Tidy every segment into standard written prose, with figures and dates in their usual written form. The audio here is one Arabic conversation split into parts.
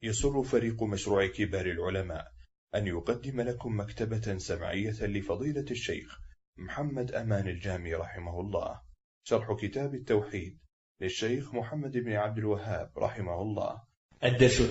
يسر فريق مشروع كبار العلماء أن يقدم لكم مكتبة سمعية لفضيلة الشيخ محمد أمان الجامي رحمه الله، شرح كتاب التوحيد للشيخ محمد بن عبد الوهاب رحمه الله. الدرس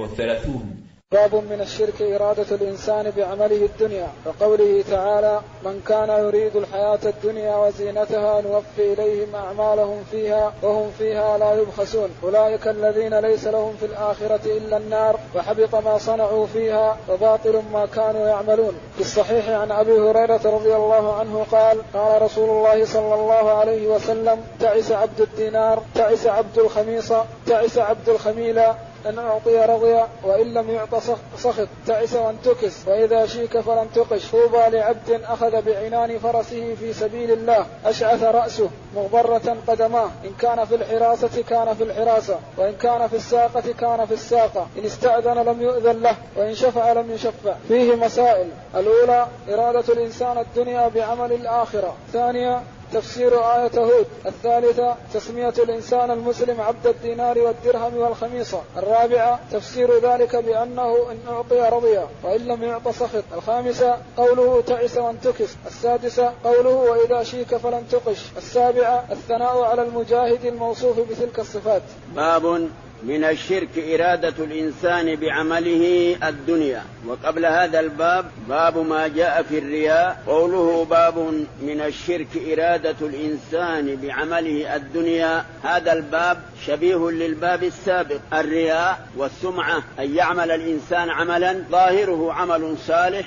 38. باب من الشرك إرادة الإنسان بعمله الدنيا، وقوله تعالى: من كان يريد الحياة الدنيا وزينتها نوفي إليهم أعمالهم فيها وهم فيها لا يبخسون، أولئك الذين ليس لهم في الآخرة إلا النار وحبط ما صنعوا فيها وباطل ما كانوا يعملون. في الصحيح عن أبي هريرة رضي الله عنه قال: قال رسول الله صلى الله عليه وسلم: تعس عبد الدينار، تعس عبد الخميصة، تعس عبد الخميلة، إن أعطي رضي وإن لم يعط سخط، تعس وانتكس، وإذا شيك فلن تقش. طوبى لعبد أخذ بعنان فرسه في سبيل الله أشعث رأسه مغبرة قدماه، إن كان في الحراسة كان في الحراسة، وإن كان في الساقة كان في الساقة، إن استأذن لم يؤذن له، وإن شفع لم يشفع. فيه مسائل: الأولى إرادة الإنسان الدنيا بعمل الآخرة. ثانية تفسير آية هود. الثالثة تسمية الإنسان المسلم عبد الدينار والدرهم والخميصة. الرابعة تفسير ذلك بأنه إن أعطي رضي وإن لم يعط سخط. الخامسة قوله تعس وانتكس. السادسة قوله وإذا شيك فلن تقش. السابعة الثناء على المجاهد الموصوف بتلك الصفات. باب من الشرك إرادة الإنسان بعمله الدنيا. وقبل هذا الباب باب ما جاء في الرياء. قوله باب من الشرك إرادة الإنسان بعمله الدنيا، هذا الباب شبيه للباب السابق. الرياء والسمعة أن يعمل الإنسان عملا ظاهره عمل صالح،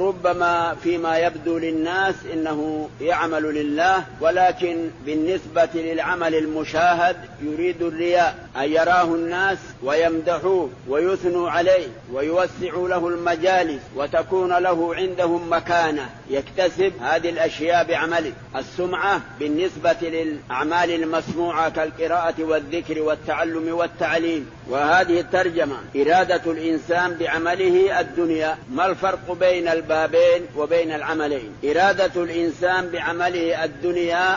وربما فيما يبدو للناس إنه يعمل لله، ولكن بالنسبة للعمل المشاهد يريد الرياء، أن يراه الناس ويمدحوه ويثنوا عليه ويوسعوا له المجالس وتكون له عندهم مكانة يكتسب هذه الأشياء بعمله. السمعة بالنسبة للأعمال المسموعة كالقراءة والذكر والتعلم والتعليم. وهذه الترجمة إرادة الإنسان بعمله الدنيا. ما الفرق بين البابين وبين العملين؟ إرادة الإنسان بعمله الدنيا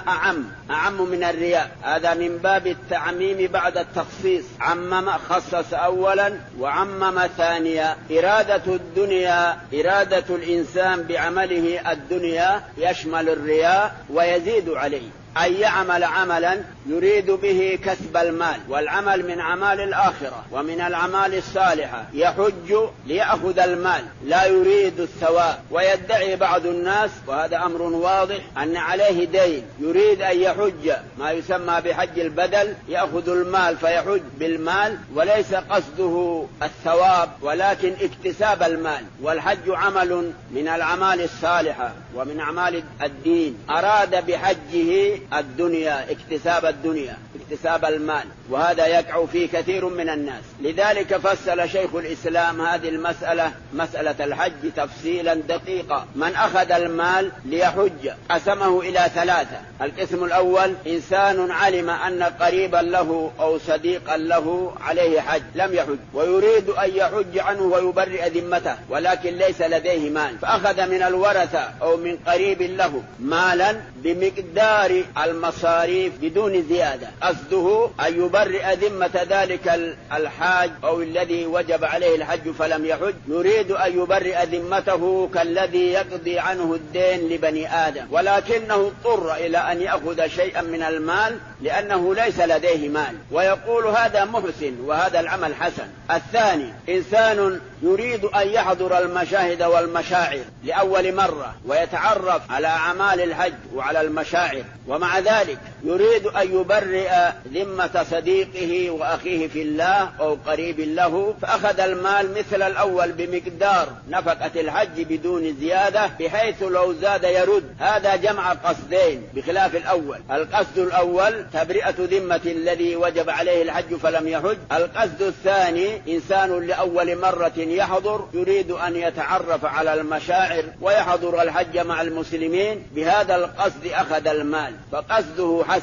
أعم من الرياء، هذا من باب التعميم بعد التخصيص، عمم خصص أولا وعمم ثانيا. إرادة الدنيا إرادة الإنسان بعمله الدنيا يشمل الرياء ويزيد عليه، أن يعمل عملا يريد به كسب المال، والعمل من أعمال الآخرة ومن الأعمال الصالحة. يحج ليأخذ المال لا يريد الثواب. ويدعي بعض الناس، وهذا أمر واضح، أن عليه دين يريد أن يحج، ما يسمى بحج البدل، يأخذ المال فيحج بالمال وليس قصده الثواب ولكن اكتساب المال. والحج عمل من الأعمال الصالحة ومن أعمال الدين، أراد بحجه الدنيا، اكتساب الدنيا، اكتساب المال، وهذا يقع فيه كثير من الناس. لذلك فصل شيخ الإسلام هذه المسألة، مسألة الحج، تفصيلا دقيقا. من أخذ المال ليحج قسمه إلى ثلاثة. القسم الأول إنسان علم أن قريبا له أو صديقا له عليه حج لم يحج ويريد أن يحج عنه ويبرئ ذمته، ولكن ليس لديه مال، فأخذ من الورثة أو من قريب له مالا بمقدار المصاريف بدون زيادة، قصده أن يبرئ ذمة ذلك الحاج أو الذي وجب عليه الحج فلم يحج، يريد أن يبرئ ذمته كالذي يقضي عنه الدين لبني آدم، ولكنه اضطر إلى أن يأخذ شيئا من المال لأنه ليس لديه مال، ويقول هذا محسن وهذا العمل حسن. الثاني إنسان يريد أن يحضر المشاهد والمشاعر لأول مرة ويتعرف على أعمال الحج وعلى المشاعر، ومع ذلك يريد أن يبرئ ذمة صديقه وأخيه في الله أو قريب له، فأخذ المال مثل الأول بمقدار نفقة الحج بدون زيادة، بحيث لو زاد يرد. هذا جمع قصدين بخلاف الأول. القصد الأول تبرئة ذمة الذي وجب عليه الحج فلم يحج. القصد الثاني إنسان لأول مرة يحضر يريد أن يتعرف على المشاعر ويحضر الحج مع المسلمين، بهذا القصد أخذ المال، فقصده حسن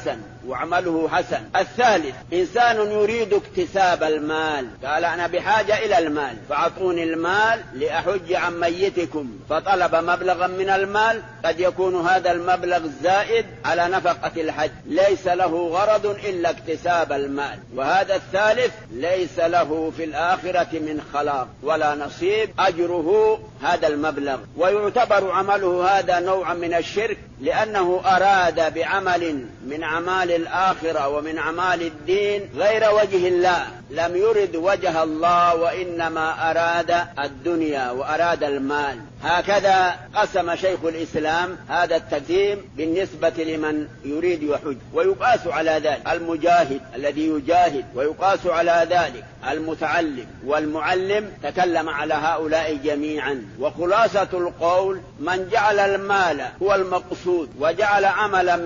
وعمله حسن. الثالث إنسان يريد اكتساب المال، قال أنا بحاجة إلى المال فأعطوني المال لأحج عن ميتكم، فطلب مبلغا من المال، قد يكون هذا المبلغ زائد على نفقة الحج، ليس له غرض إلا اكتساب المال. وهذا الثالث ليس له في الآخرة من خلاق ولا نصيب، أجره هذا المبلغ. ويعتبر عمله هذا نوعا من الشرك، لأنه أراد بعمل من أعمال الآخرة ومن أعمال الدين غير وجه الله، لم يرد وجه الله وإنما أراد الدنيا وأراد المال. هكذا قسم شيخ الإسلام هذا التقسيم بالنسبة لمن يريد يحج. ويقاس على ذلك المجاهد الذي يجاهد، ويقاس على ذلك المتعلم والمعلم، تكلم على هؤلاء جميعا. وخلاصة القول من جعل المال هو المقصود وجعل عملا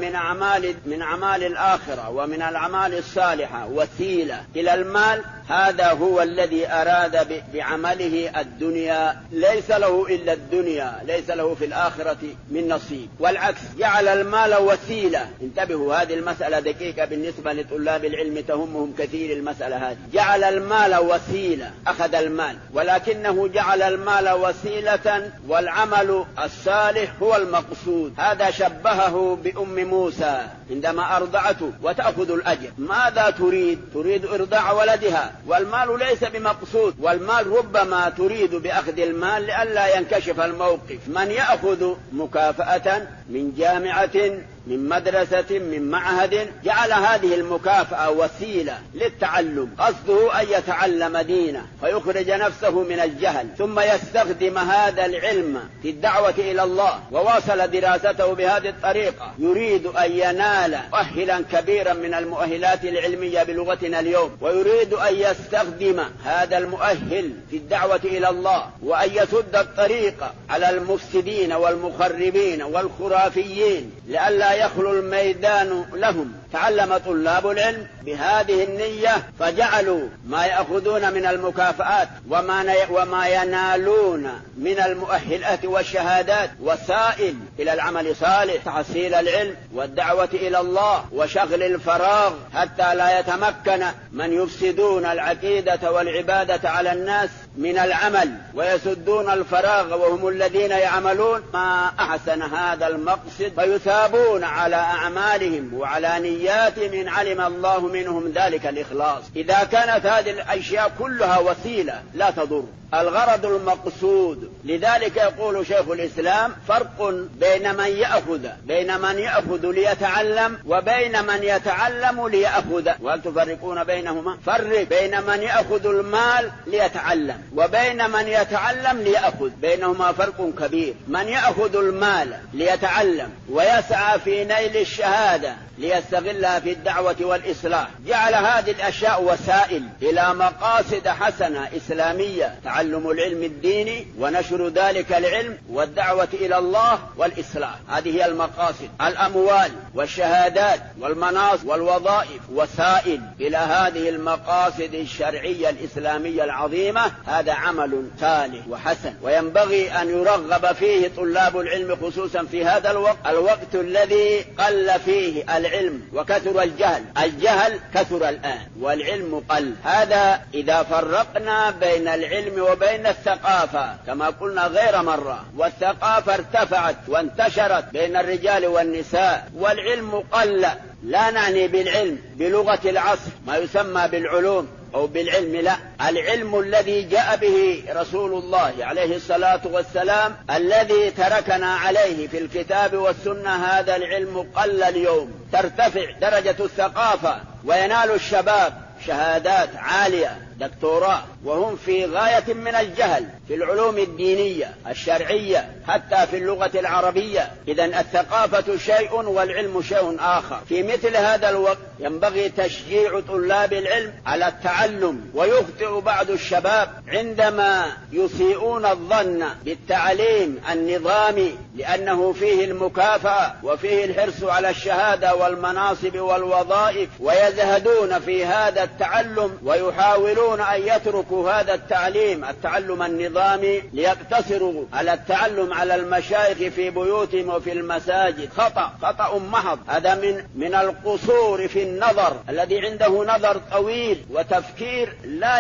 من أعمال الآخرة ومن الأعمال الصالحة وسيلة إلى المال، هذا هو الذي أراد بعمله الدنيا، ليس له إلا الدنيا، ليس له في الآخرة من نصيب. والعكس جعل المال وسيلة. انتبهوا، هذه المسألة دقيقة بالنسبة لطلاب العلم، تهمهم كثير المسألة هذه. جعل المال وسيلة، أخذ المال ولكنه جعل المال وسيلة والعمل الصالح هو المقصود. هذا شبهه بأم موسى عندما أرضعته وتأخذ الأجر. ماذا تريد؟ تريد إرضاع ولدها، والمال ليس بمقصود. والمال ربما تريد بأخذ المال لئلا ينكشف الموقف. من يأخذ مكافأة من جامعة، من مدرسة، من معهد، جعل هذه المكافأة وسيلة للتعلم، قصده أن يتعلم دينه فيخرج نفسه من الجهل، ثم يستخدم هذا العلم في الدعوة إلى الله، وواصل دراسته بهذه الطريقة. يريد أن ينال مؤهلا كبيرا من المؤهلات العلمية بلغتنا اليوم، ويريد أن يستخدم هذا المؤهل في الدعوة إلى الله، وأن يسد الطريق على المفسدين والمخربين والخرافيين لئلا يخلو الميدان لهم. تعلم طلاب العلم بهذه النية، فجعلوا ما يأخذون من المكافآت وما ينالون من المؤهلات والشهادات وسائل إلى العمل صالح، تحصيل العلم والدعوة إلى الله وشغل الفراغ، حتى لا يتمكن من يفسدون العقيدة والعبادة على الناس من العمل ويسدون الفراغ وهم الذين يعملون. ما أحسن هذا المقصد، فيثابون على أعمالهم وعلى نياتهم إن علم الله منهم ذلك الإخلاص. إذا كانت هذه الأشياء كلها وسيلة لا تضر، الغرض المقصود. لذلك يقول شيخ الإسلام فرق بين من يأخذ ليتعلم وبين من يتعلم ليأخذ. وهل تفرقون بينهما؟ فرق بين من يأخذ المال ليتعلم وبين من يتعلم ليأخذ، بينهما فرق كبير. من يأخذ المال ليتعلم ويسعى في نيل الشهادة ليستغلها في الدعوة والإصلاح، جعل هذه الأشياء وسائل إلى مقاصد حسنة إسلامية، تعلم العلم الديني ونشر ذلك العلم والدعوة إلى الله والإصلاح. هذه هي المقاصد. الأموال والشهادات والمناصب والوظائف وسائل إلى هذه المقاصد الشرعية الإسلامية العظيمة. هذا عمل صالح وحسن، وينبغي أن يرغب فيه طلاب العلم، خصوصا في هذا الوقت الذي قل فيه العلم وكثر الجهل. الجهل كثر الآن والعلم قل. هذا إذا فرقنا بين العلم وبين الثقافة كما قلنا غير مرة، والثقافة ارتفعت وانتشرت بين الرجال والنساء، والعلم قل. لا نعني بالعلم بلغة العصر ما يسمى بالعلوم أو بالعلم، لا، العلم الذي جاء به رسول الله عليه الصلاة والسلام، الذي تركنا عليه في الكتاب والسنة، هذا العلم قل اليوم. ترتفع درجة الثقافة وينال الشباب شهادات عالية، دكتوراه، وهم في غاية من الجهل في العلوم الدينية الشرعية حتى في اللغة العربية. إذن الثقافة شيء والعلم شيء آخر. في مثل هذا الوقت ينبغي تشجيع طلاب العلم على التعلم. ويخطئ بعض الشباب عندما يسيئون الظن بالتعليم النظامي، لأنه فيه المكافأة وفيه الحرص على الشهادة والمناصب والوظائف، ويزهدون في هذا التعلم ويحاولون يستطيعون أن يتركوا هذا التعلم النظامي ليقتصروا على التعلم على المشايخ في بيوتهم وفي المساجد. خطأ محض. هذا من القصور في النظر، الذي عنده نظر طويل وتفكير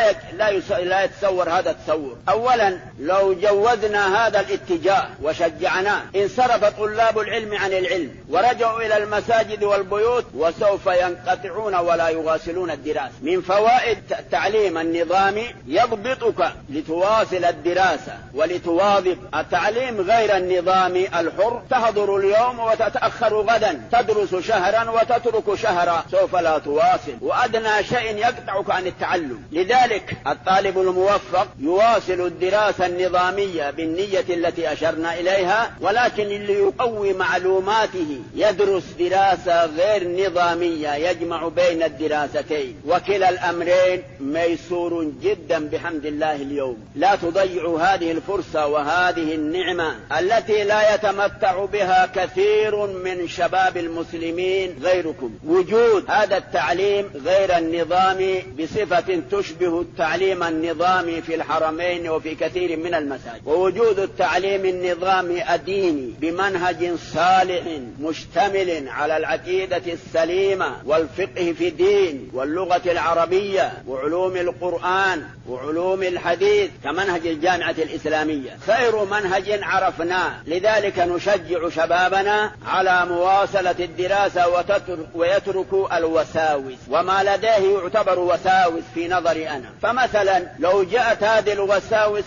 لا يتصور هذا التصور. أولا لو جوزنا هذا الاتجاه وشجعناه انصرف طلاب العلم عن العلم ورجعوا إلى المساجد والبيوت، وسوف ينقطعون ولا يواصلون الدراسة. من فوائد التعليم النظامي يضبطك لتواصل الدراسة ولتواظب. التعليم غير النظامي الحر تحضر اليوم وتتأخر غدا، تدرس شهرا وتترك شهرا، سوف لا تواصل، وأدنى شيء يقطعك عن التعلم. لذلك الطالب الموفق يواصل الدراسة النظامية بالنية التي أشرنا إليها، ولكن اللي يقوي معلوماته يدرس دراسة غير نظامية يجمع بين الدراستين، وكلا الأمرين ميسور جدا بحمد الله اليوم. لا تضيعوا هذه الفرصة وهذه النعمة التي لا يتمتع بها كثير من شباب المسلمين غيركم. وجود هذا التعليم غير النظامي بصفة تشبه التعليم النظامي في الحرمين وفي كثير من المساجد، ووجود التعليم النظامي الديني بمنهج صالح مشتمل على العقيدة السليمة والفقه في الدين واللغة العربية وعلوم القرآن وعلوم الحديث كمنهج الجامعة الإسلامية خير منهج عرفناه. لذلك نشجع شبابنا على مواصلة الدراسة ويتركوا الوساوس، وما لديه يعتبر وساوس في نظري أنا. فمثلا لو جاءت هذه الوساوس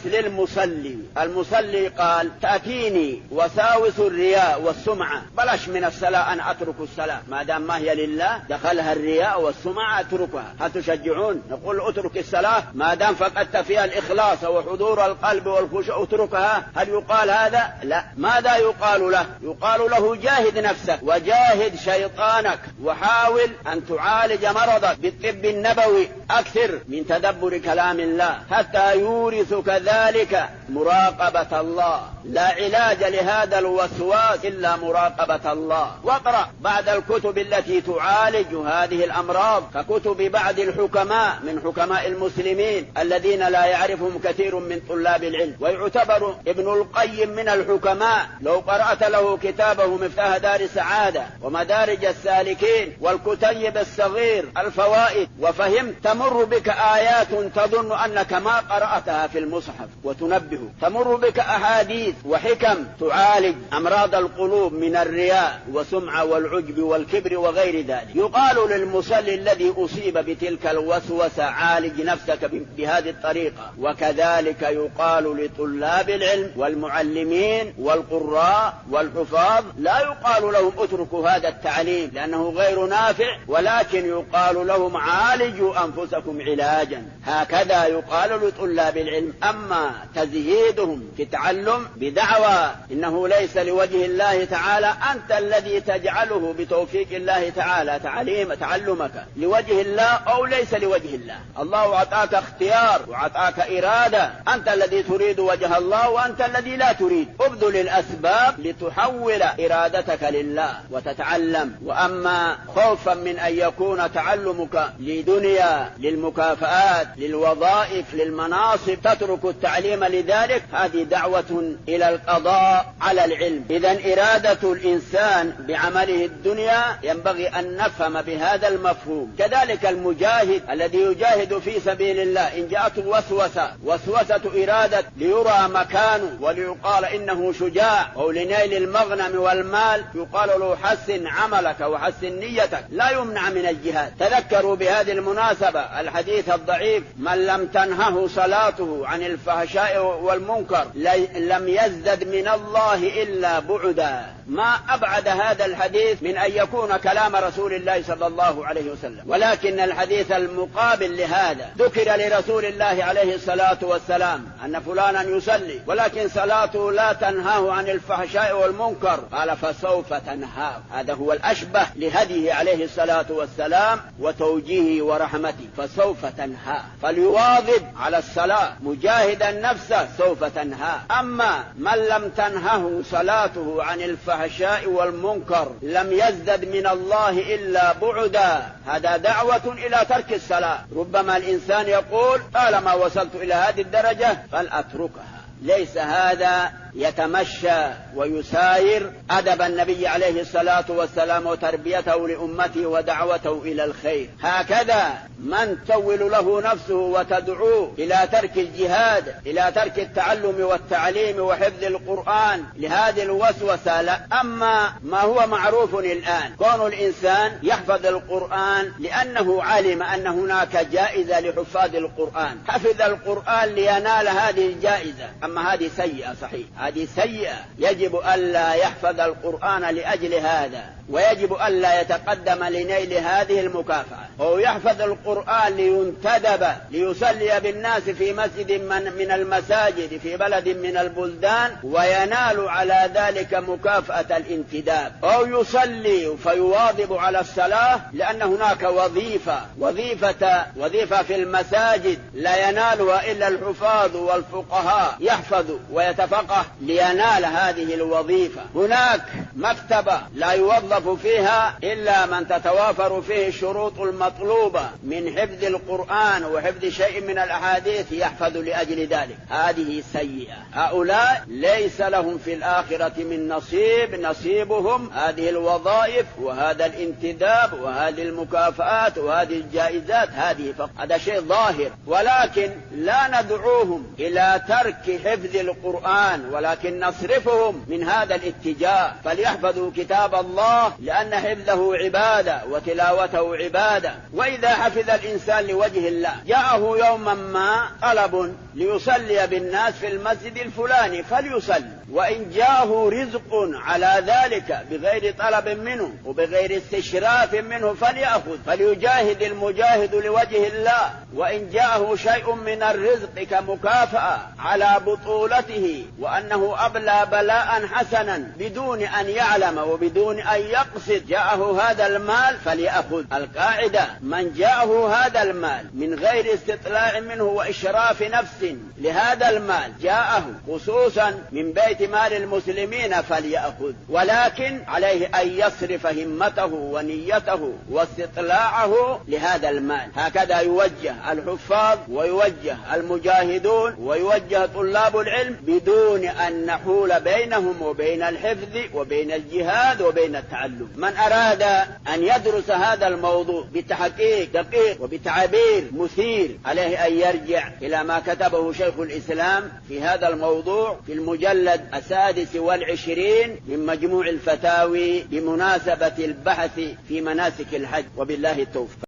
المصلي قال تأتيني وساوس الرياء والسمعة، بلاش من الصلاة أن أترك الصلاة ما دام ما هي لله، دخلها الرياء والسمعة أتركها. هل تشجعون؟ نقول أترك الصلاة ما دام فقدت فيها الإخلاص وحضور القلب والخشوع أتركها. هل يقال هذا؟ لا. ماذا يقال له؟ يقال له جاهد نفسك وجاهد شيطانك وحاول أن تعالج مرضك بالطب النبوي، أكثر من تدبر كلام الله حتى يورثك ذلك مراقبة الله. لا علاج لهذا الوسواس إلا مراقبة الله. واقرأ بعد الكتب التي تعالج هذه الأمراض ككتب بعض الحكماء من حكماء المسلمين الذين لا يعرفهم كثير من طلاب العلم، ويعتبر ابن القيم من الحكماء. لو قرأت له كتابه مفتاح دار السعادة ومدارج السالكين والكتيب الصغير الفوائد وفهمت، تمر بك آيات تظن أنك ما قرأتها في المصحف وتنبه، تمر بك أحاديث وحكم تعالج أمراض القلوب من الرياء وسمعة والعجب والكبر وغير ذلك. يقال للمصلي الذي أصيب بتلك الوسوسة عالج نفسك بهذه الطريقة، وكذلك يقال لطلاب العلم والمعلمين والقراء والحفاظ. لا يقال لهم اتركوا هذا التعليم لأنه غير نافع، ولكن يقال لهم عالجوا أنفسكم علاجا. هكذا يقال لطلاب العلم. أما تزهيدهم في التعلم بدعوى إنه ليس لوجه الله تعالى، أنت الذي تجعله بتوفيق الله تعالى تعلمك لوجه الله أو ليس لوجه الله. الله أعطاك اختيار وأعطاك إرادة، أنت الذي تريد وجه الله وأنت الذي لا تريد. ابذل الأسباب لتحول إرادتك لله وتتعلم. وأما خوفا من أن يكون تعلمك لدنيا للمكافآت للوظائف للمناصب تترك التعليم لذلك، هذه دعوة إلى القضاء على العلم. إذن إرادة الإنسان بعمله الدنيا ينبغي أن نفهم بهذا المفهوم. كذلك المجاهد الذي يجاهد في سبيل الله إن جاءته وسوسة إرادة ليرى مكانه وليقال إنه شجاع أو لنيل المغنم والمال، يقال له حسن عملك وحسن نيتك، لا يمنع من الجهاد. تذكروا بهذه المناسبة الحديث الضعيف: من لم تنهه صلاته عن الفحشاء والمنكر لم يزدد من الله إلا بعدا. ما أبعد هذا الحديث من أن يكون كلام رسول الله صلى الله عليه وسلم، ولكن الحديث المقابل لهذا ذكر لرسول الله عليه الصلاة والسلام أن فلانا يصلي ولكن صلاته لا تنهاه عن الفحشاء والمنكر، قال فسوف تنهاه. هذا هو الأشبه لهديه عليه الصلاة والسلام وتوجيهه ورحمته، فسوف تنهاه. فليواظب على الصلاة مجاهدا نفسه فسوف تنهى. أما من لم تنهه صلاته عن الفحشاء والمنكر لم يزدد من الله إلا بعدا. هذا دعوة إلى ترك الصلاة. ربما الإنسان يقول طالما وصلت إلى هذه الدرجة فلأتركها. ليس هذا يتمشى ويساير أدب النبي عليه الصلاة والسلام وتربيته لأمته ودعوته إلى الخير. هكذا من تول له نفسه وتدعوه إلى ترك الجهاد، إلى ترك التعلم والتعليم وحفظ القرآن لهذه الوسوسة لا. أما ما هو معروف الآن كون الإنسان يحفظ القرآن لأنه علم أن هناك جائزة لحفاظ القرآن، حفظ القرآن لينال هذه الجائزة. أما هذه سيئة صحيح، هذه سيئة. يجب ألا يحفظ القرآن لأجل هذا، ويجب ألا يتقدم لنيل هذه المكافأة. هو يحفظ القرآن لينتدب ليصلي بالناس في مسجد من المساجد في بلد من البلدان وينال على ذلك مكافأة الانتداب، أو يصلي فيواظب على الصلاة لأن هناك وظيفة في المساجد لا ينالها إلا الحفاظ والفقهاء، يحفظ ويتفقه لينال هذه الوظيفة. هناك مكتبة لا يوظف فيها إلا من تتوافر فيه الشروط المطلوبة من حفظ القرآن وحفظ شيء من الأحاديث يحفظ لأجل ذلك. هذه سيئة. هؤلاء ليس لهم في الآخرة من نصيبهم هذه الوظائف وهذا الانتداب وهذه المكافآت وهذه الجائزات، هذه فقط. هذا شيء ظاهر، ولكن لا ندعوهم إلى ترك حفظ القرآن، ولكن نصرفهم من هذا الاتجاه. فليحفظوا كتاب الله لأن حفظه عبادة وتلاوته عبادة. وإذا حفظ الإنسان لوجه الله جاءه يوما ما طلب ليصلي بالناس في المسجد الفلاني فليصلي، وإن جاءه رزق على ذلك بغير طلب منه وبغير استشراف منه فليأخذ، فليجاهد المجاهد لوجه الله. وإن جاءه شيء من الرزق كمكافأة على بطولته وأنه أبلى بلاء حسنا بدون أن يعلم وبدون أن يقصد جاءه هذا المال فليأخذ. القاعدة من جاءه هذا المال من غير استطلاع منه وإشراف نفس لهذا المال جاءه خصوصا من بيت مال المسلمين فليأخذ، ولكن عليه أن يصرف همته ونيته واستطلاعه لهذا المال. هكذا يوجه الحفاظ ويوجه المجاهدون ويوجه طلاب العلم بدون أن نحول بينهم وبين الحفظ وبين الجهاد وبين التعلم. من أراد أن يدرس هذا الموضوع بتحقيق دقيق وبتعبير مثير عليه أن يرجع إلى ما كتبه شيخ الإسلام في هذا الموضوع في المجلد 26 من مجموع الفتاوي بمناسبة البحث في مناسك الحج. وبالله التوفيق.